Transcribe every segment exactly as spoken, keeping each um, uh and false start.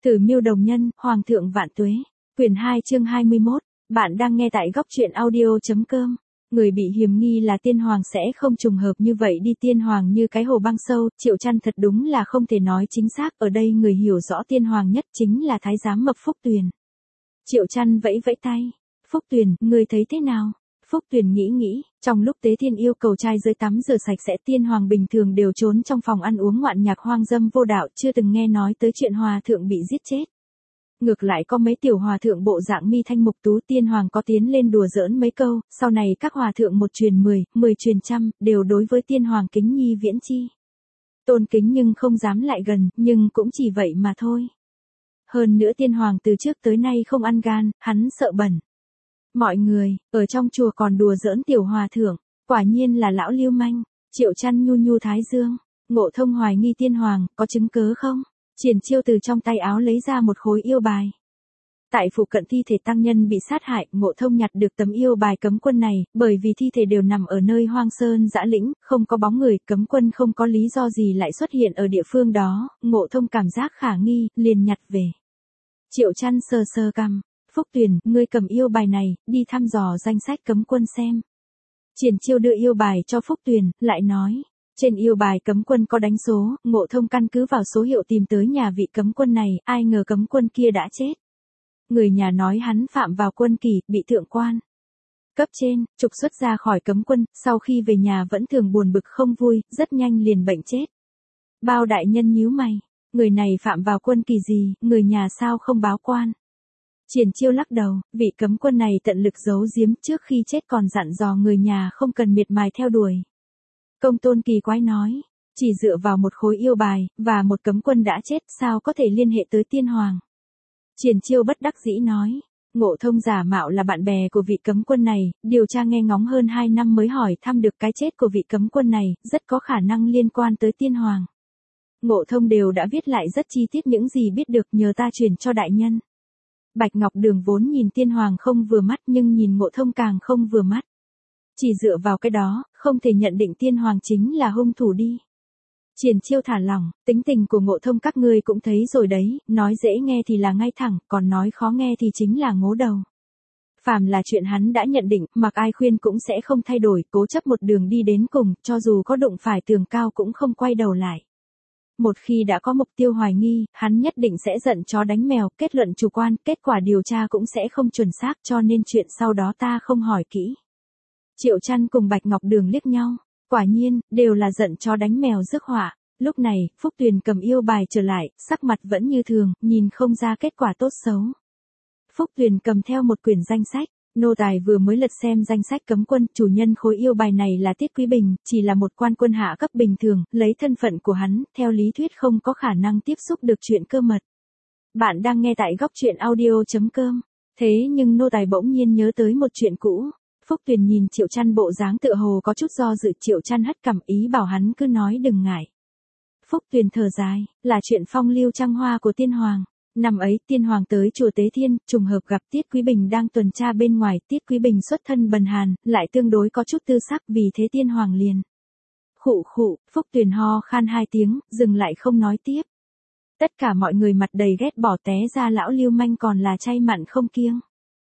Tử Miêu Đồng Nhân, Hoàng thượng vạn tuế. Quyển hai chương hai mươi mốt. Bạn đang nghe tại góc truyện audio.com. Người bị hiềm nghi là tiên hoàng sẽ không trùng hợp như vậy đi, tiên hoàng như cái hồ băng sâu, Triệu Trăn thật đúng là không thể nói chính xác, ở đây người hiểu rõ tiên hoàng nhất chính là thái giám mập Phúc Tuyền. Triệu Trăn vẫy vẫy tay. Phúc Tuyền, ngươi thấy thế nào? Phúc Tuyền nghĩ nghĩ, trong lúc Tế Thiên yêu cầu trai dưới tắm rửa sạch sẽ, tiên hoàng bình thường đều trốn trong phòng ăn uống ngoạn nhạc hoang dâm vô đạo, chưa từng nghe nói tới chuyện hòa thượng bị giết chết. Ngược lại có mấy tiểu hòa thượng bộ dạng mi thanh mục tú, tiên hoàng có tiến lên đùa giỡn mấy câu, sau này các hòa thượng một truyền mười, mười truyền trăm, đều đối với tiên hoàng kính nhi viễn chi. Tôn kính nhưng không dám lại gần, nhưng cũng chỉ vậy mà thôi. Hơn nữa tiên hoàng từ trước tới nay không ăn gan, hắn sợ bẩn. Mọi người, ở trong chùa còn đùa giỡn tiểu hòa thượng, quả nhiên là lão lưu manh. Triệu Trăn nhu nhu thái dương, Ngộ Thông hoài nghi tiên hoàng, có chứng cớ không? Triển Chiêu từ trong tay áo lấy ra một khối yêu bài. Tại phụ cận thi thể tăng nhân bị sát hại, Ngộ Thông nhặt được tấm yêu bài cấm quân này, bởi vì thi thể đều nằm ở nơi hoang sơn dã lĩnh, không có bóng người, cấm quân không có lý do gì lại xuất hiện ở địa phương đó, Ngộ Thông cảm giác khả nghi, liền nhặt về. Triệu Trăn sờ sờ cằm. Phúc Tuyền, ngươi cầm yêu bài này, đi thăm dò danh sách cấm quân xem. Triển Chiêu đưa yêu bài cho Phúc Tuyền, lại nói, trên yêu bài cấm quân có đánh số, Ngộ Thông căn cứ vào số hiệu tìm tới nhà vị cấm quân này, ai ngờ cấm quân kia đã chết. Người nhà nói hắn phạm vào quân kỷ, bị thượng quan cấp trên trục xuất ra khỏi cấm quân, sau khi về nhà vẫn thường buồn bực không vui, rất nhanh liền bệnh chết. Bao đại nhân nhíu mày, người này phạm vào quân kỷ gì, người nhà sao không báo quan? Triển Chiêu lắc đầu, vị cấm quân này tận lực giấu giếm, trước khi chết còn dặn dò người nhà không cần miệt mài theo đuổi. Công Tôn kỳ quái nói, chỉ dựa vào một khối yêu bài, và một cấm quân đã chết, sao có thể liên hệ tới tiên hoàng? Triển Chiêu bất đắc dĩ nói, Ngộ Thông giả mạo là bạn bè của vị cấm quân này, điều tra nghe ngóng hơn hai năm mới hỏi thăm được cái chết của vị cấm quân này, rất có khả năng liên quan tới tiên hoàng. Ngộ Thông đều đã viết lại rất chi tiết những gì biết được, nhờ ta truyền cho đại nhân. Bạch Ngọc Đường vốn nhìn tiên hoàng không vừa mắt, nhưng nhìn Ngộ Thông càng không vừa mắt. Chỉ dựa vào cái đó, không thể nhận định tiên hoàng chính là hung thủ đi. Triển Chiêu thả lỏng, tính tình của Ngộ Thông các ngươi cũng thấy rồi đấy, nói dễ nghe thì là ngay thẳng, còn nói khó nghe thì chính là ngố đầu. Phàm là chuyện hắn đã nhận định, mặc ai khuyên cũng sẽ không thay đổi, cố chấp một đường đi đến cùng, cho dù có đụng phải tường cao cũng không quay đầu lại. Một khi đã có mục tiêu hoài nghi, hắn nhất định sẽ giận chó đánh mèo, kết luận chủ quan, kết quả điều tra cũng sẽ không chuẩn xác, cho nên chuyện sau đó ta không hỏi kỹ. Triệu Trăn cùng Bạch Ngọc Đường liếc nhau, quả nhiên, đều là giận chó đánh mèo rước họa. Lúc này, Phúc Tuyền cầm yêu bài trở lại, sắc mặt vẫn như thường, nhìn không ra kết quả tốt xấu. Phúc Tuyền cầm theo một quyển danh sách. Nô tài vừa mới lật xem danh sách cấm quân, chủ nhân khối yêu bài này là Tiết Quý Bình, chỉ là một quan quân hạ cấp bình thường, lấy thân phận của hắn, theo lý thuyết không có khả năng tiếp xúc được chuyện cơ mật. Bạn đang nghe tại góc truyện audio.com. Thế nhưng nô tài bỗng nhiên nhớ tới một chuyện cũ. Phúc Tuyền nhìn Triệu Trăn bộ dáng tựa hồ có chút do dự, Triệu Trăn hất cằm ý bảo hắn cứ nói đừng ngại. Phúc Tuyền thở dài, là chuyện phong lưu trăng hoa của tiên hoàng. Năm ấy, tiên hoàng tới chùa Tế Thiên, trùng hợp gặp Tiết Quý Bình đang tuần tra bên ngoài, Tiết Quý Bình xuất thân bần hàn, lại tương đối có chút tư sắc, vì thế tiên hoàng liền. Khụ khụ, Phúc Tuyền ho khan hai tiếng, dừng lại không nói tiếp. Tất cả mọi người mặt đầy ghét bỏ, té ra lão lưu manh còn là chay mặn không kiêng.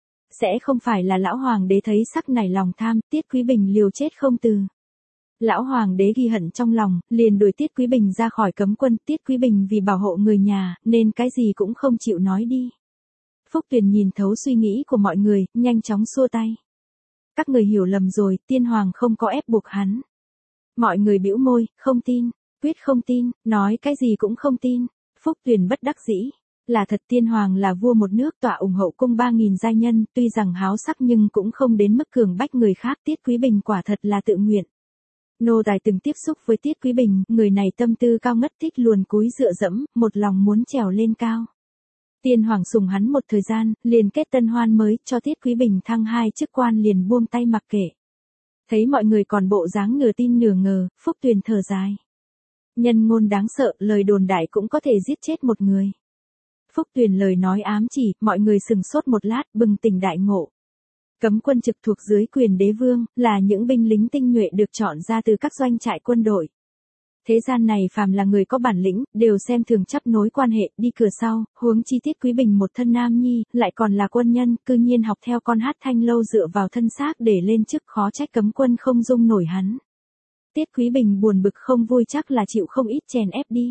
Sẽ không phải là lão hoàng đế thấy sắc nảy lòng tham, Tiết Quý Bình liều chết không từ. Lão hoàng đế ghi hận trong lòng, liền đuổi Tiết Quý Bình ra khỏi cấm quân, Tiết Quý Bình vì bảo hộ người nhà, nên cái gì cũng không chịu nói đi. Phúc Tuyền nhìn thấu suy nghĩ của mọi người, nhanh chóng xua tay. Các người hiểu lầm rồi, tiên hoàng không có ép buộc hắn. Mọi người bĩu môi, không tin, quyết không tin, nói cái gì cũng không tin. Phúc Tuyền bất đắc dĩ. Là thật, tiên hoàng là vua một nước, tọa ủng hậu cung ba nghìn giai nhân, tuy rằng háo sắc nhưng cũng không đến mức cường bách người khác, Tiết Quý Bình quả thật là tự nguyện. Nô tài từng tiếp xúc với Tiết Quý Bình, người này tâm tư cao ngất, thích luồn cúi dựa dẫm, một lòng muốn trèo lên cao. Tiên hoàng sủng hắn một thời gian, liền kết tân hoan mới, cho Tiết Quý Bình thăng hai chức quan liền buông tay mặc kệ. Thấy mọi người còn bộ dáng nửa tin nửa ngờ, Phúc Tuyền thở dài. Nhân ngôn đáng sợ, lời đồn đại cũng có thể giết chết một người. Phúc Tuyền lời nói ám chỉ, mọi người sừng sốt một lát, bừng tỉnh đại ngộ. Cấm quân trực thuộc dưới quyền đế vương, là những binh lính tinh nhuệ được chọn ra từ các doanh trại quân đội. Thế gian này phàm là người có bản lĩnh, đều xem thường chấp nối quan hệ, đi cửa sau, huống chi Tiết Quý Bình một thân nam nhi, lại còn là quân nhân, cư nhiên học theo con hát thanh lâu dựa vào thân xác để lên chức, khó trách cấm quân không dung nổi hắn. Tiết Quý Bình buồn bực không vui chắc là chịu không ít chèn ép đi.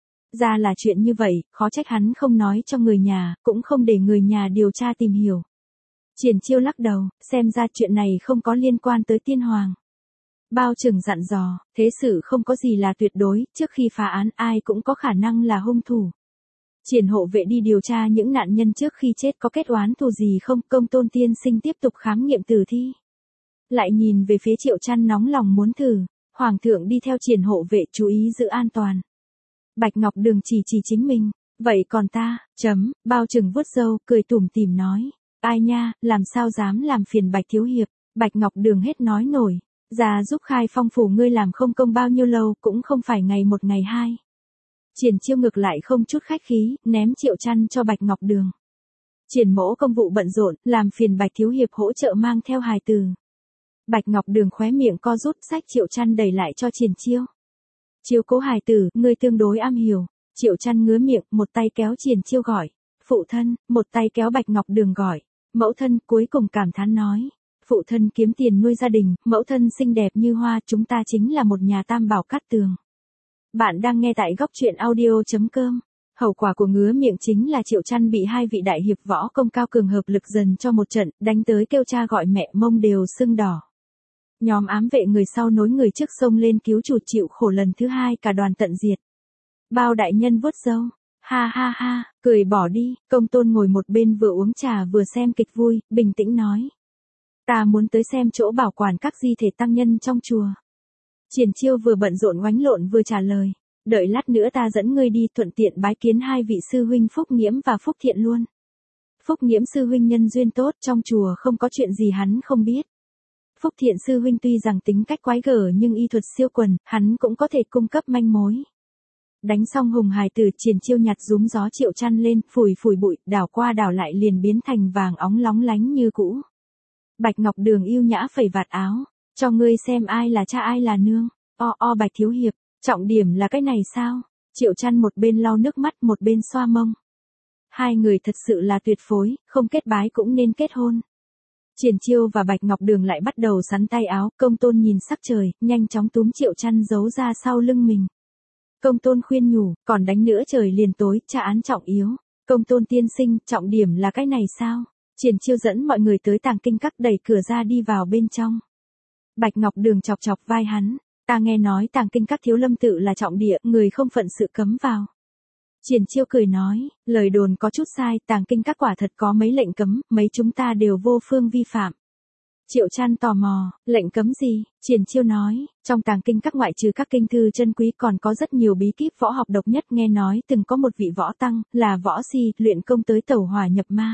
Ra là chuyện như vậy, khó trách hắn không nói cho người nhà, cũng không để người nhà điều tra tìm hiểu. Triển Chiêu lắc đầu, xem ra chuyện này không có liên quan tới Tiên Hoàng. Bao Trừng dặn dò, thế sự không có gì là tuyệt đối, trước khi phá án ai cũng có khả năng là hung thủ. Triển hộ vệ đi điều tra những nạn nhân trước khi chết có kết oán thù gì không, Công Tôn tiên sinh tiếp tục khám nghiệm tử thi. Lại nhìn về phía Triệu Trăn nóng lòng muốn thử, Hoàng thượng đi theo Triển hộ vệ chú ý giữ an toàn. Bạch Ngọc Đường chỉ chỉ chính mình, vậy còn ta, chấm, Bao Trừng vuốt râu, cười tủm tỉm nói, ai nha, làm sao dám làm phiền Bạch thiếu hiệp, Bạch Ngọc Đường hết nói nổi. Ra giúp Khai Phong phủ ngươi làm không công bao nhiêu lâu, cũng không phải ngày một ngày hai. Triển Chiêu ngược lại không chút khách khí, ném Triệu Trăn cho Bạch Ngọc Đường. Triển mỗ công vụ bận rộn, làm phiền Bạch thiếu hiệp hỗ trợ mang theo hài tử. Bạch Ngọc Đường khóe miệng co rút, xách Triệu Trăn đẩy lại cho Triển Chiêu. Chiêu cố hài tử, ngươi tương đối am hiểu. Triệu Trăn ngứa miệng, một tay kéo Triển Chiêu gọi, phụ thân, một tay kéo Bạch Ngọc Đường gọi, mẫu thân, cuối cùng cảm thán nói. Phụ thân kiếm tiền nuôi gia đình, mẫu thân xinh đẹp như hoa, chúng ta chính là một nhà tam bảo cát tường. Bạn đang nghe tại góc truyện audio.com. Hậu quả của ngứa miệng chính là Triệu Trăn bị hai vị đại hiệp võ công cao cường hợp lực dần cho một trận, đánh tới kêu cha gọi mẹ, mông đều sưng đỏ. Nhóm ám vệ người sau nối người trước sông lên cứu chuột, chịu khổ lần thứ hai cả đoàn tận diệt. Bao đại nhân vuốt râu, ha ha ha, cười bỏ đi. Công Tôn ngồi một bên vừa uống trà vừa xem kịch vui, bình tĩnh nói. Ta muốn tới xem chỗ bảo quản các di thể tăng nhân trong chùa. Triển Chiêu vừa bận rộn oánh lộn vừa trả lời. Đợi lát nữa ta dẫn ngươi đi, thuận tiện bái kiến hai vị sư huynh Phúc Nghiễm và Phúc Thiện luôn. Phúc Nghiễm sư huynh nhân duyên tốt, trong chùa không có chuyện gì hắn không biết. Phúc Thiện sư huynh tuy rằng tính cách quái gở nhưng y thuật siêu quần, hắn cũng có thể cung cấp manh mối. Đánh xong hùng hài tử, Triển Chiêu nhặt rúm gió Triệu Trăn lên, phủi phủi bụi, đảo qua đảo lại liền biến thành vàng óng lóng lánh như cũ. Bạch Ngọc Đường yêu nhã phẩy vạt áo, cho ngươi xem ai là cha ai là nương. O o Bạch thiếu hiệp, trọng điểm là cái này sao? Triệu Trăn một bên lau nước mắt một bên xoa mông. Hai người thật sự là tuyệt phối, không kết bái cũng nên kết hôn. Triển Chiêu và Bạch Ngọc Đường lại bắt đầu sắn tay áo, Công Tôn nhìn sắc trời, nhanh chóng túm Triệu Trăn giấu ra sau lưng mình. Công Tôn khuyên nhủ, còn đánh nữa trời liền tối, tra án trọng yếu. Công Tôn tiên sinh, trọng điểm là cái này sao? Triển Chiêu dẫn mọi người tới tàng kinh các, đẩy cửa ra đi vào bên trong. Bạch Ngọc Đường chọc chọc vai hắn, ta nghe nói tàng kinh các thiếu lâm tự là trọng địa, người không phận sự cấm vào. Triển Chiêu cười nói, lời đồn có chút sai, tàng kinh các quả thật có mấy lệnh cấm, mấy chúng ta đều vô phương vi phạm. Triệu Trăn tò mò, lệnh cấm gì? Triển Chiêu nói, trong tàng kinh các ngoại trừ các kinh thư chân quý còn có rất nhiều bí kíp võ học độc nhất, nghe nói từng có một vị võ tăng, là võ si, luyện công tới tẩu hỏa nhập ma.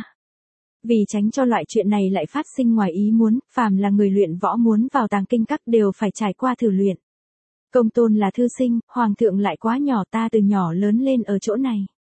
Vì tránh cho loại chuyện này lại phát sinh ngoài ý muốn, phàm là người luyện võ muốn vào tàng kinh các đều phải trải qua thử luyện. Công Tôn là thư sinh, Hoàng thượng lại quá nhỏ, ta từ nhỏ lớn lên ở chỗ này.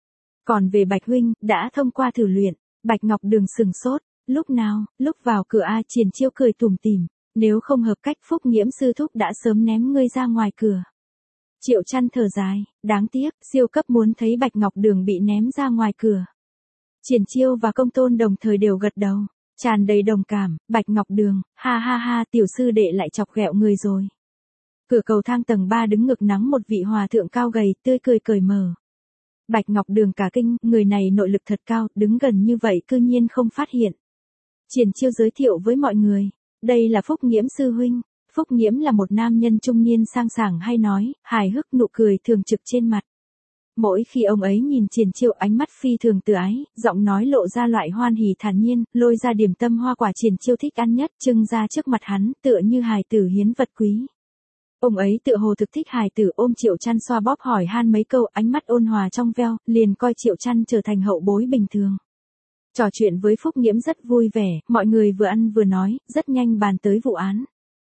Còn về Bạch huynh, đã thông qua thử luyện. Bạch Ngọc Đường sừng sốt, lúc nào, lúc vào cửa a. Triển Chiêu cười tủm tỉm, nếu không hợp cách Phúc Nghiễm sư thúc đã sớm ném ngươi ra ngoài cửa. Triệu Trăn thở dài, đáng tiếc, siêu cấp muốn thấy Bạch Ngọc Đường bị ném ra ngoài cửa. Triển Chiêu và Công Tôn đồng thời đều gật đầu, tràn đầy đồng cảm. Bạch Ngọc Đường, ha ha ha, tiểu sư đệ lại chọc ghẹo người rồi. Cửa cầu thang tầng ba đứng ngực nắng một vị hòa thượng cao gầy, tươi cười cởi mở. Bạch Ngọc Đường cả kinh, người này nội lực thật cao, đứng gần như vậy cư nhiên không phát hiện. Triển Chiêu giới thiệu với mọi người, đây là Phúc Nghiễm sư huynh. Phúc Nghiễm là một nam nhân trung niên sang sảng hay nói, hài hước, nụ cười thường trực trên mặt. Mỗi khi ông ấy nhìn Triển Chiêu, ánh mắt phi thường từ ái, giọng nói lộ ra loại hoan hỉ thản nhiên, lôi ra điểm tâm hoa quả Triển Chiêu thích ăn nhất, trưng ra trước mặt hắn, tựa như hài tử hiến vật quý. Ông ấy tựa hồ thực thích hài tử, ôm Triệu Trăn xoa bóp hỏi han mấy câu, ánh mắt ôn hòa trong veo, liền coi Triệu Trăn trở thành hậu bối bình thường. Trò chuyện với Phúc Nghiễm rất vui vẻ, mọi người vừa ăn vừa nói, rất nhanh bàn tới vụ án.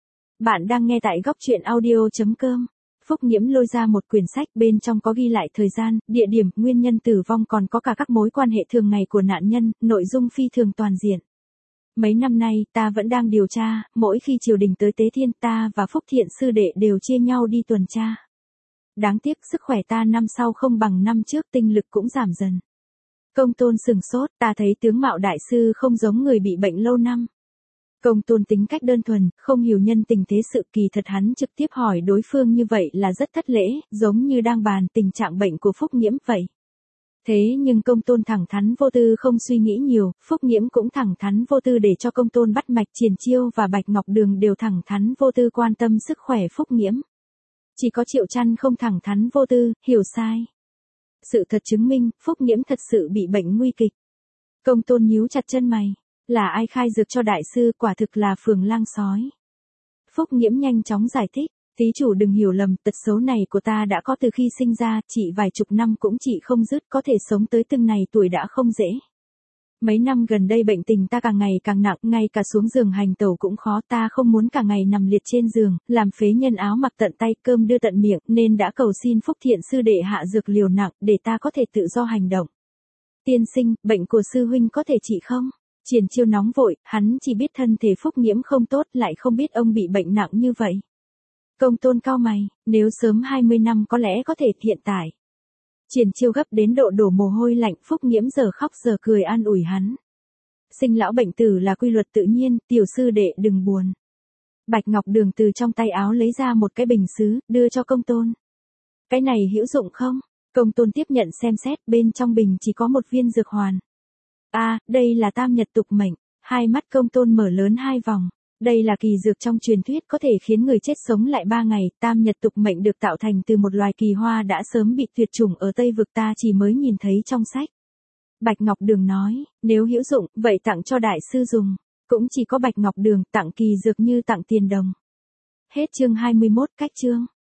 Bạn đang nghe tại góc truyện audio.com. Phúc Nghiễm lôi ra một quyển sách, bên trong có ghi lại thời gian, địa điểm, nguyên nhân tử vong, còn có cả các mối quan hệ thường ngày của nạn nhân, nội dung phi thường toàn diện. Mấy năm nay, ta vẫn đang điều tra, mỗi khi triều đình tới tế thiên, ta và Phúc Thiện sư đệ đều chia nhau đi tuần tra. Đáng tiếc sức khỏe ta năm sau không bằng năm trước, tinh lực cũng giảm dần. Công tôn sừng sốt, ta thấy tướng mạo đại sư không giống người bị bệnh lâu năm. Công tôn tính cách đơn thuần, không hiểu nhân tình thế sự, kỳ thật hắn trực tiếp hỏi đối phương như vậy là rất thất lễ, giống như đang bàn tình trạng bệnh của Phúc Nghiễm vậy. Thế nhưng công tôn thẳng thắn vô tư không suy nghĩ nhiều, Phúc Nghiễm cũng thẳng thắn vô tư để cho công tôn bắt mạch. Triển Chiêu và Bạch Ngọc Đường đều thẳng thắn vô tư quan tâm sức khỏe Phúc Nghiễm. Chỉ có Triệu Trăn không thẳng thắn vô tư, hiểu sai. Sự thật chứng minh, Phúc Nghiễm thật sự bị bệnh nguy kịch. Công tôn nhíu chặt chân mày. Là ai khai dược cho đại sư? Quả thực là Phường Lang sói. Phúc Nghiễm nhanh chóng giải thích. Thí chủ đừng hiểu lầm, tật xấu này của ta đã có từ khi sinh ra, chỉ vài chục năm cũng chỉ không dứt, có thể sống tới từng này tuổi đã không dễ. Mấy năm gần đây bệnh tình ta càng ngày càng nặng, ngay cả xuống giường hành tẩu cũng khó, ta không muốn cả ngày nằm liệt trên giường, làm phế nhân áo mặc tận tay, cơm đưa tận miệng, nên đã cầu xin Phúc Thiện sư đệ hạ dược liều nặng, để ta có thể tự do hành động. Tiên sinh, bệnh của sư huynh có thể trị không? Triển Chiêu nóng vội, hắn chỉ biết thân thể Phúc Nghiễm không tốt, lại không biết ông bị bệnh nặng như vậy. Công tôn cau mày, nếu sớm hai mươi năm có lẽ có thể, hiện tại. Triển Chiêu gấp đến độ đổ mồ hôi lạnh, Phúc Nghiễm giờ khóc giờ cười an ủi hắn. Sinh lão bệnh tử là quy luật tự nhiên, tiểu sư đệ đừng buồn. Bạch Ngọc Đường từ trong tay áo lấy ra một cái bình sứ, đưa cho công tôn. Cái này hữu dụng không? Công tôn tiếp nhận xem xét, bên trong bình chỉ có một viên dược hoàn. À, đây là tam nhật tục mệnh. Hai mắt công tôn mở lớn hai vòng. Đây là kỳ dược trong truyền thuyết có thể khiến người chết sống lại ba ngày, tam nhật tục mệnh được tạo thành từ một loài kỳ hoa đã sớm bị tuyệt chủng ở Tây Vực, ta chỉ mới nhìn thấy trong sách. Bạch Ngọc Đường nói, nếu hữu dụng, vậy tặng cho đại sư dùng. Cũng chỉ có Bạch Ngọc Đường tặng kỳ dược như tặng tiền đồng. Hết chương hai mươi mốt, cách chương.